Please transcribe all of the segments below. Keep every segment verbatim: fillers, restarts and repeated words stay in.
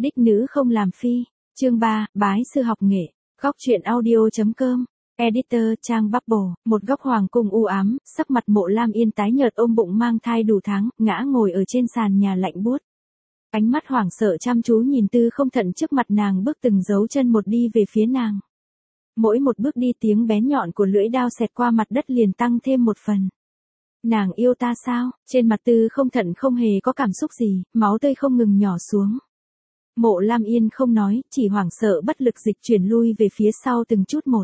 Đích nữ không làm phi. Chương ba, bái sư học nghệ. Góc truyện audio.com. Editor trang Bubble. Một góc hoàng cung u ám, sắc mặt Mộ Lam Yên tái nhợt ôm bụng mang thai đủ tháng, ngã ngồi ở trên sàn nhà lạnh buốt. Ánh mắt hoảng sợ chăm chú nhìn Tư Không Thận trước mặt nàng bước từng dấu chân một đi về phía nàng. Mỗi một bước đi tiếng bén nhọn của lưỡi đao xẹt qua mặt đất liền tăng thêm một phần. Nàng yêu ta sao? Trên mặt Tư Không Thận không hề có cảm xúc gì, máu tươi không ngừng nhỏ xuống. Mộ Lam Yên không nói, chỉ hoảng sợ bất lực dịch chuyển lui về phía sau từng chút một.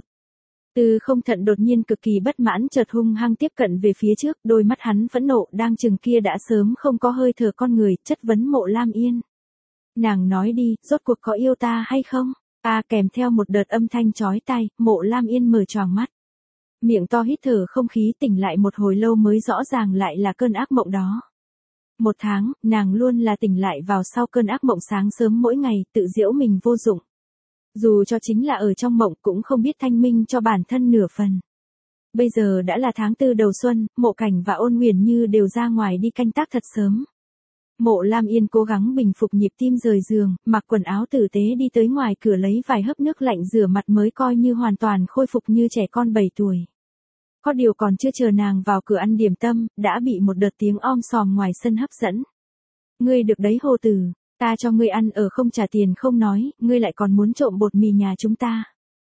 Tư Không Thận đột nhiên cực kỳ bất mãn chợt hung hăng tiếp cận về phía trước, đôi mắt hắn phẫn nộ đang chừng kia đã sớm không có hơi thở con người, chất vấn Mộ Lam Yên. Nàng nói đi, rốt cuộc có yêu ta hay không? Ta kèm theo một đợt âm thanh chói tai, Mộ Lam Yên mở choàng mắt. Miệng to hít thở không khí tỉnh lại một hồi lâu mới rõ ràng lại là cơn ác mộng đó. Một tháng, nàng luôn là tỉnh lại vào sau cơn ác mộng sáng sớm mỗi ngày, tự giễu mình vô dụng. Dù cho chính là ở trong mộng cũng không biết thanh minh cho bản thân nửa phần. Bây giờ đã là tháng tư đầu xuân, Mộ Cảnh và Ôn Huyền Như đều ra ngoài đi canh tác thật sớm. Mộ Lam Yên cố gắng bình phục nhịp tim rời giường, mặc quần áo tử tế đi tới ngoài cửa lấy vài hớp nước lạnh rửa mặt mới coi như hoàn toàn khôi phục như trẻ con bảy tuổi. Có điều còn chưa chờ nàng vào cửa ăn điểm tâm, đã bị một đợt tiếng om sòm ngoài sân hấp dẫn. Ngươi được đấy Hồ Tử, ta cho ngươi ăn ở không trả tiền không nói, ngươi lại còn muốn trộm bột mì nhà chúng ta.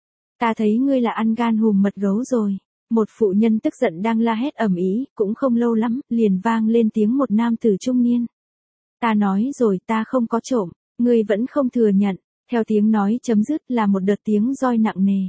Ta thấy ngươi là ăn gan hùm mật gấu rồi. Một phụ nhân tức giận đang la hét ầm ĩ, cũng không lâu lắm, liền vang lên tiếng một nam tử trung niên. Ta nói rồi ta không có trộm, ngươi vẫn không thừa nhận, theo tiếng nói chấm dứt là một đợt tiếng roi nặng nề.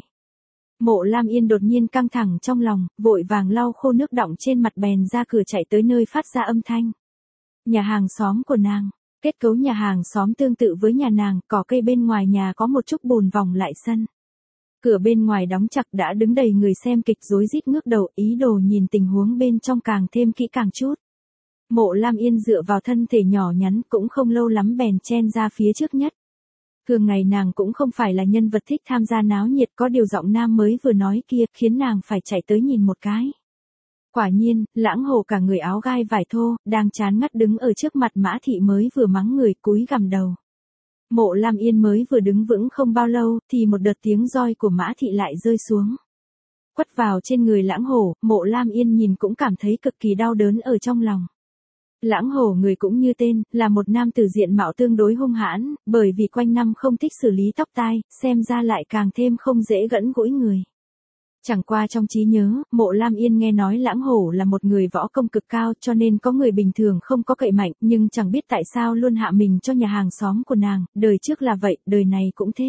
Mộ Lam Yên đột nhiên căng thẳng trong lòng, vội vàng lau khô nước đọng trên mặt bèn ra cửa chạy tới nơi phát ra âm thanh. Nhà hàng xóm của nàng, kết cấu nhà hàng xóm tương tự với nhà nàng, cỏ cây bên ngoài nhà có một chút bùn vòng lại sân. Cửa bên ngoài đóng chặt đã đứng đầy người xem kịch rối rít ngước đầu ý đồ nhìn tình huống bên trong càng thêm kỹ càng chút. Mộ Lam Yên dựa vào thân thể nhỏ nhắn cũng không lâu lắm bèn chen ra phía trước nhất. Thường ngày nàng cũng không phải là nhân vật thích tham gia náo nhiệt có điều giọng nam mới vừa nói kia khiến nàng phải chạy tới nhìn một cái. Quả nhiên, Lãng Hồ cả người áo gai vải thô, đang chán ngắt đứng ở trước mặt Mã Thị mới vừa mắng người cúi gằm đầu. Mộ Lam Yên mới vừa đứng vững không bao lâu thì một đợt tiếng roi của Mã Thị lại rơi xuống. Quất vào trên người Lãng Hồ, Mộ Lam Yên nhìn cũng cảm thấy cực kỳ đau đớn ở trong lòng. Lãng Hồ người cũng như tên, là một nam tử diện mạo tương đối hung hãn, bởi vì quanh năm không thích xử lý tóc tai, xem ra lại càng thêm không dễ gẫn gũi người. Chẳng qua trong trí nhớ, Mộ Lam Yên nghe nói Lãng Hồ là một người võ công cực cao cho nên có người bình thường không có cậy mạnh, nhưng chẳng biết tại sao luôn hạ mình cho nhà hàng xóm của nàng, đời trước là vậy, đời này cũng thế.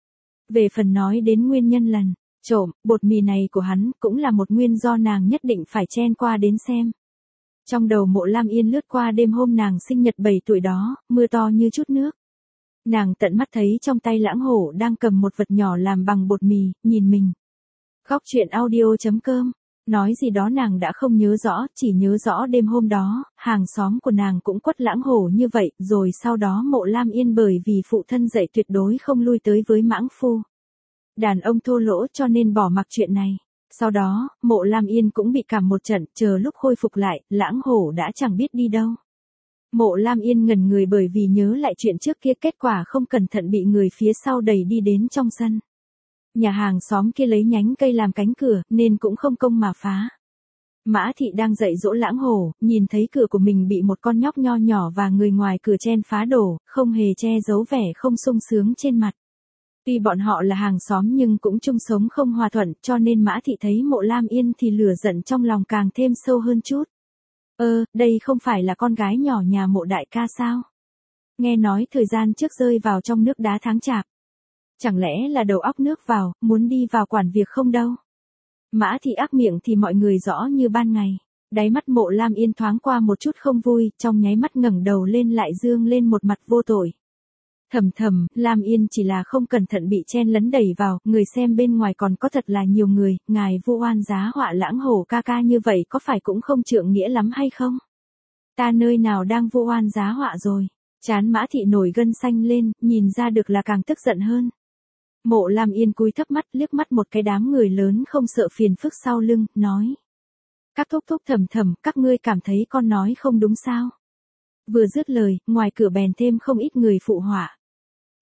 Về phần nói đến nguyên nhân lần trộm, bột mì này của hắn cũng là một nguyên do nàng nhất định phải chen qua đến xem. Trong đầu Mộ Lam Yên lướt qua đêm hôm nàng sinh nhật bảy tuổi đó, mưa to như chút nước. Nàng tận mắt thấy trong tay Lãng Hổ đang cầm một vật nhỏ làm bằng bột mì, nhìn mình. Góc truyện audio.com. Nói gì đó nàng đã không nhớ rõ, chỉ nhớ rõ đêm hôm đó, hàng xóm của nàng cũng quất Lãng Hổ như vậy, rồi sau đó Mộ Lam Yên bởi vì phụ thân dạy tuyệt đối không lui tới với mãng phu. Đàn ông thô lỗ cho nên bỏ mặc chuyện này. Sau đó, Mộ Lam Yên cũng bị cảm một trận, chờ lúc khôi phục lại, Lãng Hổ đã chẳng biết đi đâu. Mộ Lam Yên ngẩn người bởi vì nhớ lại chuyện trước kia kết quả không cẩn thận bị người phía sau đẩy đi đến trong sân. Nhà hàng xóm kia lấy nhánh cây làm cánh cửa, nên cũng không công mà phá. Mã Thị đang dạy dỗ Lãng Hổ, nhìn thấy cửa của mình bị một con nhóc nho nhỏ và người ngoài cửa chen phá đổ, không hề che giấu vẻ không sung sướng trên mặt. Tuy bọn họ là hàng xóm nhưng cũng chung sống không hòa thuận cho nên Mã Thị thấy Mộ Lam Yên thì lửa giận trong lòng càng thêm sâu hơn chút. Ơ, đây không phải là con gái nhỏ nhà Mộ đại ca sao? Nghe nói thời gian trước rơi vào trong nước đá tháng chạp. Chẳng lẽ là đầu óc nước vào, muốn đi vào quản việc không đâu? Mã Thị ác miệng thì mọi người rõ như ban ngày. Đáy mắt Mộ Lam Yên thoáng qua một chút không vui, trong nháy mắt ngẩng đầu lên lại dương lên một mặt vô tội. Thầm thầm, Lam Yên chỉ là không cẩn thận bị chen lấn đẩy vào, người xem bên ngoài còn có thật là nhiều người, ngài vu oan giá họa Lãng Hổ ca ca như vậy có phải cũng không trượng nghĩa lắm hay không? Ta nơi nào đang vu oan giá họa rồi? Chán Mã Thị nổi gân xanh lên, nhìn ra được là càng tức giận hơn. Mộ Lam Yên cúi thấp mắt liếc mắt một cái đám người lớn không sợ phiền phức sau lưng, nói. Các thúc thúc thầm thầm, các ngươi cảm thấy con nói không đúng sao? Vừa dứt lời, ngoài cửa bèn thêm không ít người phụ họa.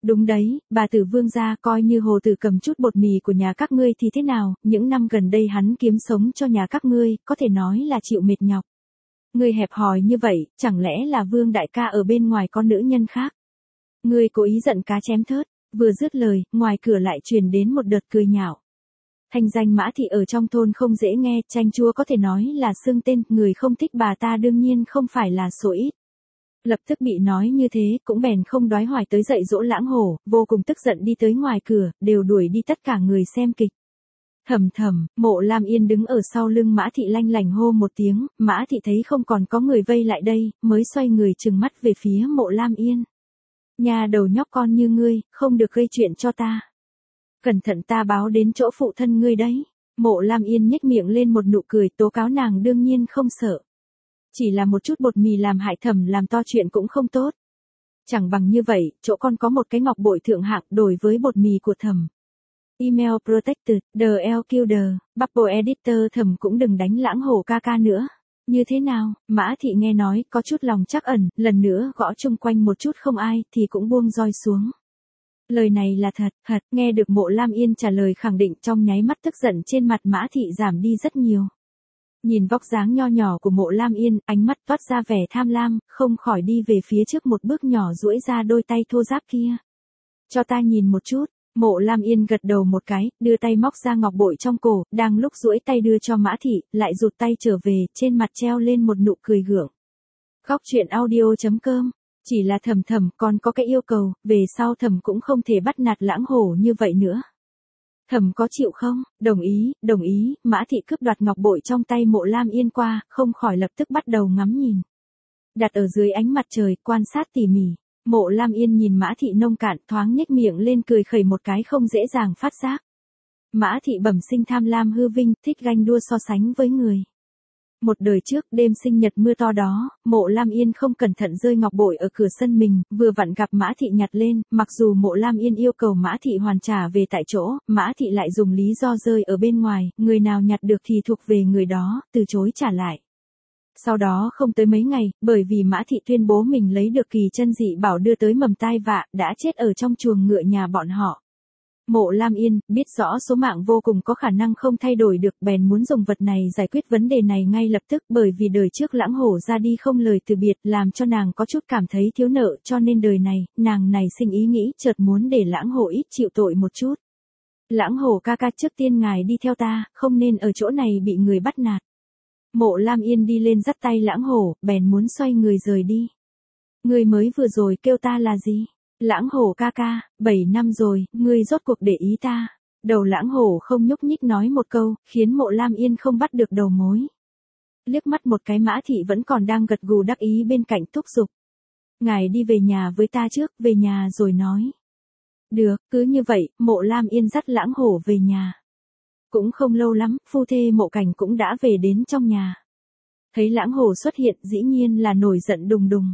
Đúng đấy, bà tử Vương gia, coi như Hồ Tử cầm chút bột mì của nhà các ngươi thì thế nào, những năm gần đây hắn kiếm sống cho nhà các ngươi, có thể nói là chịu mệt nhọc. Ngươi hẹp hòi như vậy, chẳng lẽ là Vương đại ca ở bên ngoài con nữ nhân khác? Ngươi cố ý giận cá chém thớt, vừa dứt lời, ngoài cửa lại truyền đến một đợt cười nhạo. Thành danh Mã thị ở trong thôn không dễ nghe, chanh chua có thể nói là xưng tên, người không thích bà ta đương nhiên không phải là số ít. Lập tức bị nói như thế, cũng bèn không đoái hoài tới dạy dỗ Lãng Hổ, vô cùng tức giận đi tới ngoài cửa, đều đuổi đi tất cả người xem kịch. Thầm thầm, Mộ Lam Yên đứng ở sau lưng Mã thị lanh lảnh hô một tiếng, Mã thị thấy không còn có người vây lại đây, mới xoay người trừng mắt về phía Mộ Lam Yên. Nhà đầu nhóc con như ngươi, không được gây chuyện cho ta. Cẩn thận ta báo đến chỗ phụ thân ngươi đấy. Mộ Lam Yên nhếch miệng lên một nụ cười, tố cáo nàng đương nhiên không sợ. Chỉ là một chút bột mì làm hại Thẩm làm to chuyện cũng không tốt. Chẳng bằng như vậy, chỗ con có một cái ngọc bội thượng hạng đổi với bột mì của Thẩm. Email protected, the L Killer, Bubble editor. Thẩm cũng đừng đánh Lãng Hổ ca ca nữa. Như thế nào? Mã thị nghe nói, có chút lòng trắc ẩn, lần nữa gõ chung quanh một chút không ai, thì cũng buông roi xuống. Lời này là thật, thật, nghe được Mộ Lam Yên trả lời khẳng định, trong nháy mắt tức giận trên mặt Mã thị giảm đi rất nhiều. Nhìn vóc dáng nho nhỏ của Mộ Lam Yên, ánh mắt toát ra vẻ tham lam, không khỏi đi về phía trước một bước nhỏ duỗi ra đôi tay thô ráp kia. Cho ta nhìn một chút. Mộ Lam Yên gật đầu một cái, đưa tay móc ra ngọc bội trong cổ, đang lúc duỗi tay đưa cho Mã thị, lại rụt tay trở về, trên mặt treo lên một nụ cười gượng. Góc truyện audio chấm com. Chỉ là Thẩm Thẩm còn có cái yêu cầu, về sau Thẩm cũng không thể bắt nạt Lãng Hổ như vậy nữa. Thẩm có chịu không? Đồng ý, đồng ý. Mã thị cướp đoạt ngọc bội trong tay Mộ Lam Yên qua, không khỏi lập tức bắt đầu ngắm nhìn. Đặt ở dưới ánh mặt trời, quan sát tỉ mỉ. Mộ Lam Yên nhìn Mã thị nông cạn, thoáng nhếch miệng lên cười khẩy một cái không dễ dàng phát giác. Mã thị bẩm sinh tham lam hư vinh, thích ganh đua so sánh với người. Một đời trước, đêm sinh nhật mưa to đó, Mộ Lam Yên không cẩn thận rơi ngọc bội ở cửa sân mình, vừa vặn gặp Mã thị nhặt lên, mặc dù Mộ Lam Yên yêu cầu Mã thị hoàn trả về tại chỗ, Mã thị lại dùng lý do rơi ở bên ngoài, người nào nhặt được thì thuộc về người đó, từ chối trả lại. Sau đó không tới mấy ngày, bởi vì Mã thị tuyên bố mình lấy được kỳ chân dị bảo đưa tới mầm tai vạ, đã chết ở trong chuồng ngựa nhà bọn họ. Mộ Lam Yên, biết rõ số mạng vô cùng có khả năng không thay đổi được, bèn muốn dùng vật này giải quyết vấn đề này ngay lập tức, bởi vì đời trước Lãng Hổ ra đi không lời từ biệt, làm cho nàng có chút cảm thấy thiếu nợ, cho nên đời này, nàng này sinh ý nghĩ, chợt muốn để Lãng Hổ ít chịu tội một chút. Lãng Hổ ca ca, trước tiên ngài đi theo ta, không nên ở chỗ này bị người bắt nạt. Mộ Lam Yên đi lên dắt tay Lãng Hổ, bèn muốn xoay người rời đi. Người mới vừa rồi kêu ta là gì? Lãng Hổ ca ca, bảy năm rồi, ngươi rốt cuộc để ý ta. Đầu Lãng Hổ không nhúc nhích nói một câu, khiến Mộ Lam Yên không bắt được đầu mối. Liếc mắt một cái Mã thị vẫn còn đang gật gù đắc ý bên cạnh thúc giục. Ngài đi về nhà với ta trước, về nhà rồi nói. Được, cứ như vậy, Mộ Lam Yên dắt Lãng Hổ về nhà. Cũng không lâu lắm, phu thê Mộ Cảnh cũng đã về đến trong nhà. Thấy Lãng Hổ xuất hiện, dĩ nhiên là nổi giận đùng đùng.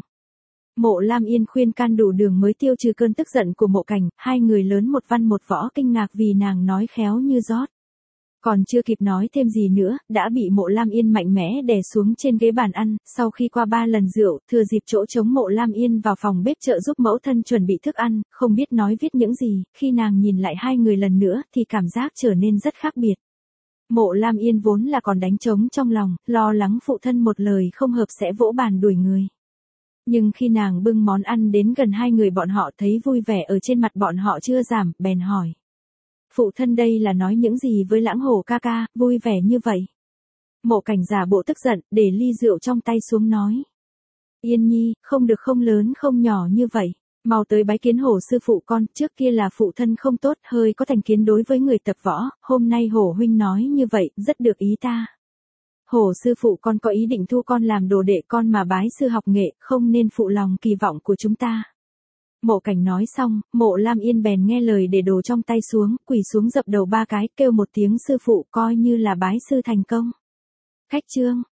Mộ Lam Yên khuyên can đủ đường mới tiêu trừ cơn tức giận của Mộ Cảnh, hai người lớn một văn một võ kinh ngạc vì nàng nói khéo như rót. Còn chưa kịp nói thêm gì nữa, đã bị Mộ Lam Yên mạnh mẽ đè xuống trên ghế bàn ăn, sau khi qua ba lần rượu, thừa dịp chỗ trống Mộ Lam Yên vào phòng bếp trợ giúp mẫu thân chuẩn bị thức ăn, không biết nói viết những gì, khi nàng nhìn lại hai người lần nữa thì cảm giác trở nên rất khác biệt. Mộ Lam Yên vốn là còn đánh trống trong lòng, lo lắng phụ thân một lời không hợp sẽ vỗ bàn đuổi người. Nhưng khi nàng bưng món ăn đến gần hai người bọn họ thấy vui vẻ ở trên mặt bọn họ chưa giảm, bèn hỏi. Phụ thân đây là nói những gì với Lãng Hổ ca ca, vui vẻ như vậy? Mộ Cảnh giả bộ tức giận, để ly rượu trong tay xuống nói. Yên nhi, không được không lớn không nhỏ như vậy. Mau tới bái kiến Hổ sư phụ con, trước kia là phụ thân không tốt, hơi có thành kiến đối với người tập võ, hôm nay Hổ huynh nói như vậy, rất được ý ta. Hổ sư phụ con có ý định thu con làm đồ đệ con mà bái sư học nghệ, không nên phụ lòng kỳ vọng của chúng ta. Mộ Cảnh nói xong, Mộ Lam Yên bèn nghe lời để đồ trong tay xuống, quỳ xuống dập đầu ba cái, kêu một tiếng sư phụ coi như là bái sư thành công. Khách trương,